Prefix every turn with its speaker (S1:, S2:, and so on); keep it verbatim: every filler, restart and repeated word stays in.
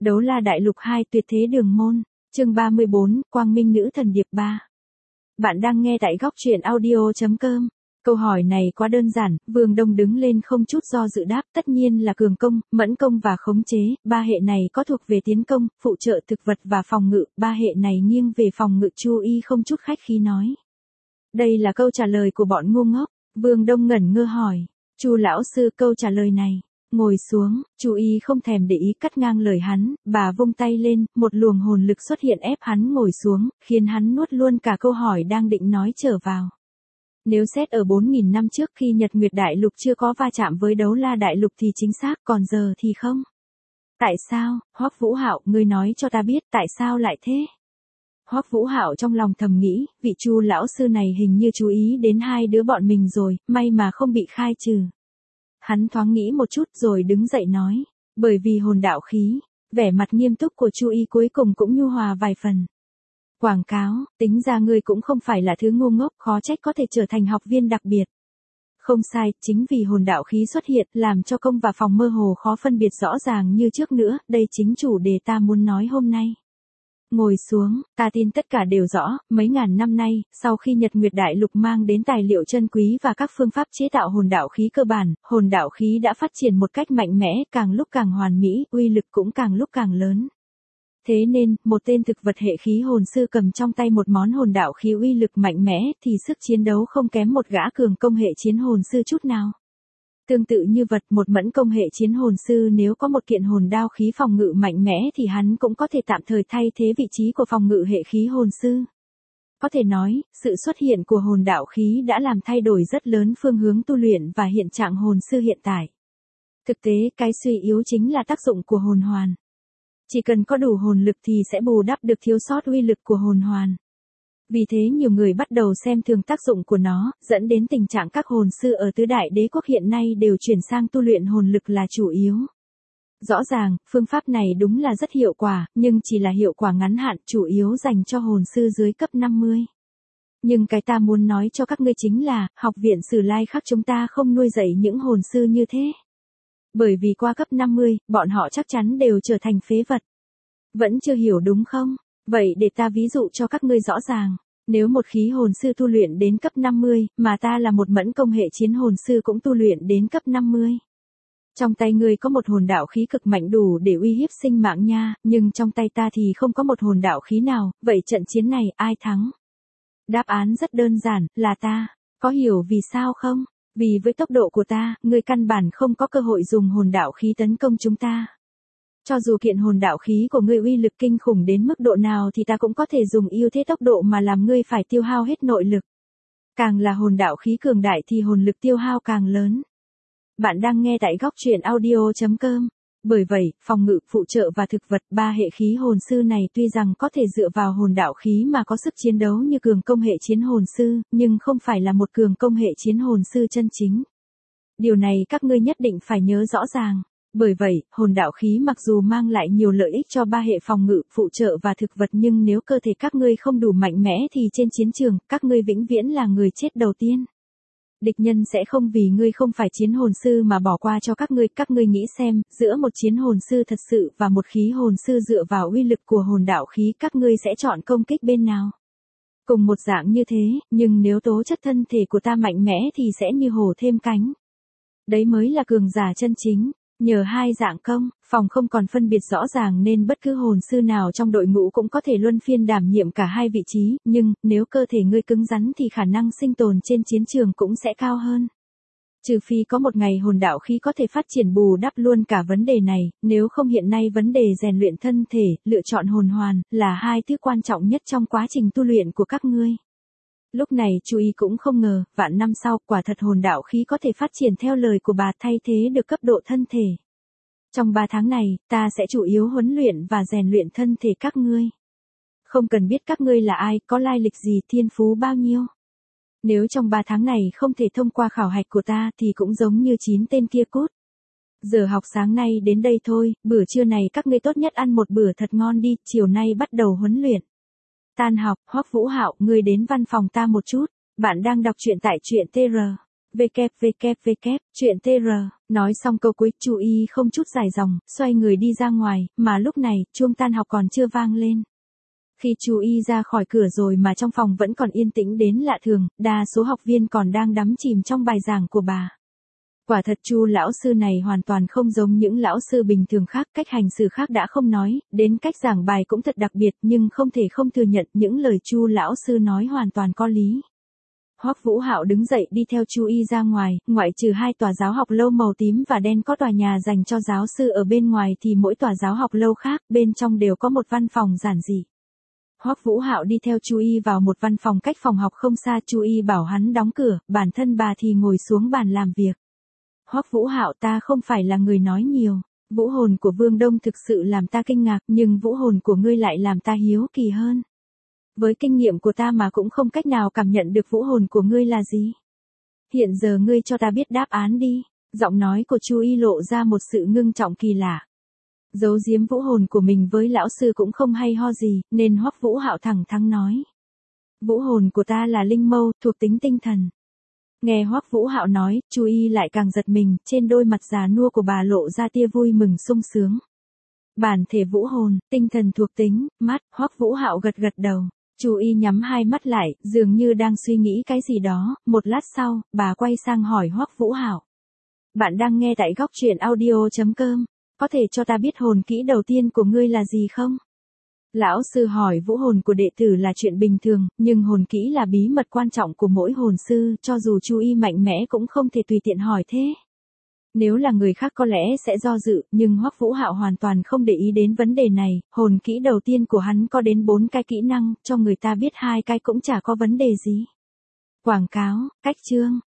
S1: Đấu la đại lục hai tuyệt thế đường môn, chương ba mươi bốn, Quang Minh nữ thần điệp ba. Bạn đang nghe tại góc truyện audio chấm com. Câu hỏi này quá đơn giản, Vương Đông đứng lên không chút do dự đáp, tất nhiên là cường công, mẫn công và khống chế, ba hệ này có thuộc về tiến công, phụ trợ thực vật và phòng ngự, ba hệ này nghiêng về phòng ngự. Chu Y không chút khách khí nói. Đây là câu trả lời của bọn ngu ngốc. Vương Đông ngẩn ngơ hỏi, Chu lão sư, câu trả lời này. Ngồi xuống, Chu Y không thèm để ý cắt ngang lời hắn, bà vung tay lên, một luồng hồn lực xuất hiện ép hắn ngồi xuống, khiến hắn nuốt luôn cả câu hỏi đang định nói trở vào. Nếu xét ở bốn nghìn năm trước khi Nhật Nguyệt Đại Lục chưa có va chạm với Đấu La Đại Lục thì chính xác, còn giờ thì không. Tại sao, Hoắc Vũ Hạo, ngươi nói cho ta biết tại sao lại thế? Hoắc Vũ Hạo trong lòng thầm nghĩ, vị Chu lão sư này hình như chú ý đến hai đứa bọn mình rồi, may mà không bị khai trừ. Hắn thoáng nghĩ một chút rồi đứng dậy nói, bởi vì hồn đạo khí. Vẻ mặt nghiêm túc của Chu Y cuối cùng cũng nhu hòa vài phần. Quảng cáo, tính ra ngươi cũng không phải là thứ ngu ngốc, khó trách có thể trở thành học viên đặc biệt. Không sai, chính vì hồn đạo khí xuất hiện làm cho công và phòng mơ hồ khó phân biệt rõ ràng như trước nữa, đây chính chủ đề ta muốn nói hôm nay. Ngồi xuống, ta tin tất cả đều rõ, mấy ngàn năm nay, sau khi Nhật Nguyệt Đại Lục mang đến tài liệu chân quý và các phương pháp chế tạo hồn đạo khí cơ bản, hồn đạo khí đã phát triển một cách mạnh mẽ, càng lúc càng hoàn mỹ, uy lực cũng càng lúc càng lớn. Thế nên, một tên thực vật hệ khí hồn sư cầm trong tay một món hồn đạo khí uy lực mạnh mẽ thì sức chiến đấu không kém một gã cường công hệ chiến hồn sư chút nào. Tương tự như vật, một mẫn công hệ chiến hồn sư nếu có một kiện hồn đao khí phòng ngự mạnh mẽ thì hắn cũng có thể tạm thời thay thế vị trí của phòng ngự hệ khí hồn sư. Có thể nói, sự xuất hiện của hồn đạo khí đã làm thay đổi rất lớn phương hướng tu luyện và hiện trạng hồn sư hiện tại. Thực tế, cái suy yếu chính là tác dụng của hồn hoàn. Chỉ cần có đủ hồn lực thì sẽ bù đắp được thiếu sót uy lực của hồn hoàn. Vì thế nhiều người bắt đầu xem thường tác dụng của nó, dẫn đến tình trạng các hồn sư ở tứ đại đế quốc hiện nay đều chuyển sang tu luyện hồn lực là chủ yếu. Rõ ràng, phương pháp này đúng là rất hiệu quả, nhưng chỉ là hiệu quả ngắn hạn, chủ yếu dành cho hồn sư dưới cấp năm mươi. Nhưng cái ta muốn nói cho các ngươi chính là, học viện Sử Lai Khắc chúng ta không nuôi dạy những hồn sư như thế. Bởi vì qua cấp năm mươi, bọn họ chắc chắn đều trở thành phế vật. Vẫn chưa hiểu đúng không? Vậy để ta ví dụ cho các ngươi rõ ràng. Nếu một khí hồn sư tu luyện đến cấp năm mươi, mà ta là một mẫn công hệ chiến hồn sư cũng tu luyện đến cấp năm mươi. Trong tay ngươi có một hồn đạo khí cực mạnh đủ để uy hiếp sinh mạng nha, nhưng trong tay ta thì không có một hồn đạo khí nào, vậy trận chiến này ai thắng? Đáp án rất đơn giản, là ta. Có hiểu vì sao không? Vì với tốc độ của ta, ngươi căn bản không có cơ hội dùng hồn đạo khí tấn công chúng ta. Cho dù kiện hồn đạo khí của ngươi uy lực kinh khủng đến mức độ nào thì ta cũng có thể dùng ưu thế tốc độ mà làm ngươi phải tiêu hao hết nội lực. Càng là hồn đạo khí cường đại thì hồn lực tiêu hao càng lớn. Bạn đang nghe tại góc truyện audio chấm com. Bởi vậy, phòng ngự, phụ trợ và thực vật, ba hệ khí hồn sư này tuy rằng có thể dựa vào hồn đạo khí mà có sức chiến đấu như cường công hệ chiến hồn sư, nhưng không phải là một cường công hệ chiến hồn sư chân chính. Điều này các ngươi nhất định phải nhớ rõ ràng. Bởi vậy, hồn đạo khí mặc dù mang lại nhiều lợi ích cho ba hệ phòng ngự, phụ trợ và thực vật nhưng nếu cơ thể các ngươi không đủ mạnh mẽ thì trên chiến trường, các ngươi vĩnh viễn là người chết đầu tiên. Địch nhân sẽ không vì ngươi không phải chiến hồn sư mà bỏ qua cho các ngươi. Các ngươi nghĩ xem, giữa một chiến hồn sư thật sự và một khí hồn sư dựa vào uy lực của hồn đạo khí, các ngươi sẽ chọn công kích bên nào? Cùng một dạng như thế, nhưng nếu tố chất thân thể của ta mạnh mẽ thì sẽ như hổ thêm cánh. Đấy mới là cường giả chân chính. Nhờ hai dạng công, phòng không còn phân biệt rõ ràng nên bất cứ hồn sư nào trong đội ngũ cũng có thể luân phiên đảm nhiệm cả hai vị trí, nhưng nếu cơ thể ngươi cứng rắn thì khả năng sinh tồn trên chiến trường cũng sẽ cao hơn. Trừ phi có một ngày hồn đạo khí có thể phát triển bù đắp luôn cả vấn đề này, nếu không hiện nay vấn đề rèn luyện thân thể, lựa chọn hồn hoàn, là hai thứ quan trọng nhất trong quá trình tu luyện của các ngươi. Lúc này Chu Y cũng không ngờ, vạn năm sau, quả thật hồn đạo khí có thể phát triển theo lời của bà thay thế được cấp độ thân thể. Trong ba tháng này, ta sẽ chủ yếu huấn luyện và rèn luyện thân thể các ngươi. Không cần biết các ngươi là ai, có lai lịch gì, thiên phú bao nhiêu. Nếu trong ba tháng này không thể thông qua khảo hạch của ta thì cũng giống như chín tên kia cút. Giờ học sáng nay đến đây thôi, bữa trưa này các ngươi tốt nhất ăn một bữa thật ngon đi, chiều nay bắt đầu huấn luyện. Tan học, Hoắc Vũ Hạo, ngươi đến văn phòng ta một chút. Bạn đang đọc truyện tại truyện tê rờ. vê vê vê vê chuyện tê rờ. Nói xong câu cuối, Chu Y không chút dài dòng, xoay người đi ra ngoài, mà lúc này, chuông tan học còn chưa vang lên. Khi Chu Y ra khỏi cửa rồi mà trong phòng vẫn còn yên tĩnh đến lạ thường, đa số học viên còn đang đắm chìm trong bài giảng của bà. Quả thật Chu lão sư này hoàn toàn không giống những lão sư bình thường khác, cách hành xử khác đã không nói, đến cách giảng bài cũng thật đặc biệt, nhưng không thể không thừa nhận những lời Chu lão sư nói hoàn toàn có lý. Hoắc Vũ Hạo đứng dậy đi theo Chu Y ra ngoài, ngoại trừ hai tòa giáo học lâu màu tím và đen có tòa nhà dành cho giáo sư ở bên ngoài thì mỗi tòa giáo học lâu khác, bên trong đều có một văn phòng giản dị. Hoắc Vũ Hạo đi theo Chu Y vào một văn phòng cách phòng học không xa, Chu Y bảo hắn đóng cửa, bản thân bà thì ngồi xuống bàn làm việc. Hoắc Vũ Hạo, ta không phải là người nói nhiều, vũ hồn của Vương Đông thực sự làm ta kinh ngạc, nhưng vũ hồn của ngươi lại làm ta hiếu kỳ hơn. Với kinh nghiệm của ta mà cũng không cách nào cảm nhận được vũ hồn của ngươi là gì. Hiện giờ ngươi cho ta biết đáp án đi. Giọng nói của Chu Y lộ ra một sự ngưng trọng kỳ lạ. Giấu giếm vũ hồn của mình với lão sư cũng không hay ho gì, nên Hoắc Vũ Hạo thẳng thắn nói. Vũ hồn của ta là linh mâu, thuộc tính tinh thần. Nghe Hoắc Vũ Hạo nói, Chu Y lại càng giật mình, trên đôi mặt già nua của bà lộ ra tia vui mừng sung sướng. Bản thể vũ hồn, tinh thần thuộc tính, mắt, Hoắc Vũ Hạo gật gật đầu. Chu Y nhắm hai mắt lại, dường như đang suy nghĩ cái gì đó, một lát sau, bà quay sang hỏi Hoắc Vũ Hạo. Bạn đang nghe tại góc truyện audio chấm com, có thể cho ta biết hồn kỹ đầu tiên của ngươi là gì không? Lão sư hỏi vũ hồn của đệ tử là chuyện bình thường, nhưng hồn kỹ là bí mật quan trọng của mỗi hồn sư, cho dù Chu Y mạnh mẽ cũng không thể tùy tiện hỏi thế. Nếu là người khác có lẽ sẽ do dự, nhưng Hoắc Vũ Hạo hoàn toàn không để ý đến vấn đề này, hồn kỹ đầu tiên của hắn có đến bốn cái kỹ năng, cho người ta biết hai cái cũng chả có vấn đề gì. Quảng cáo, cách chương,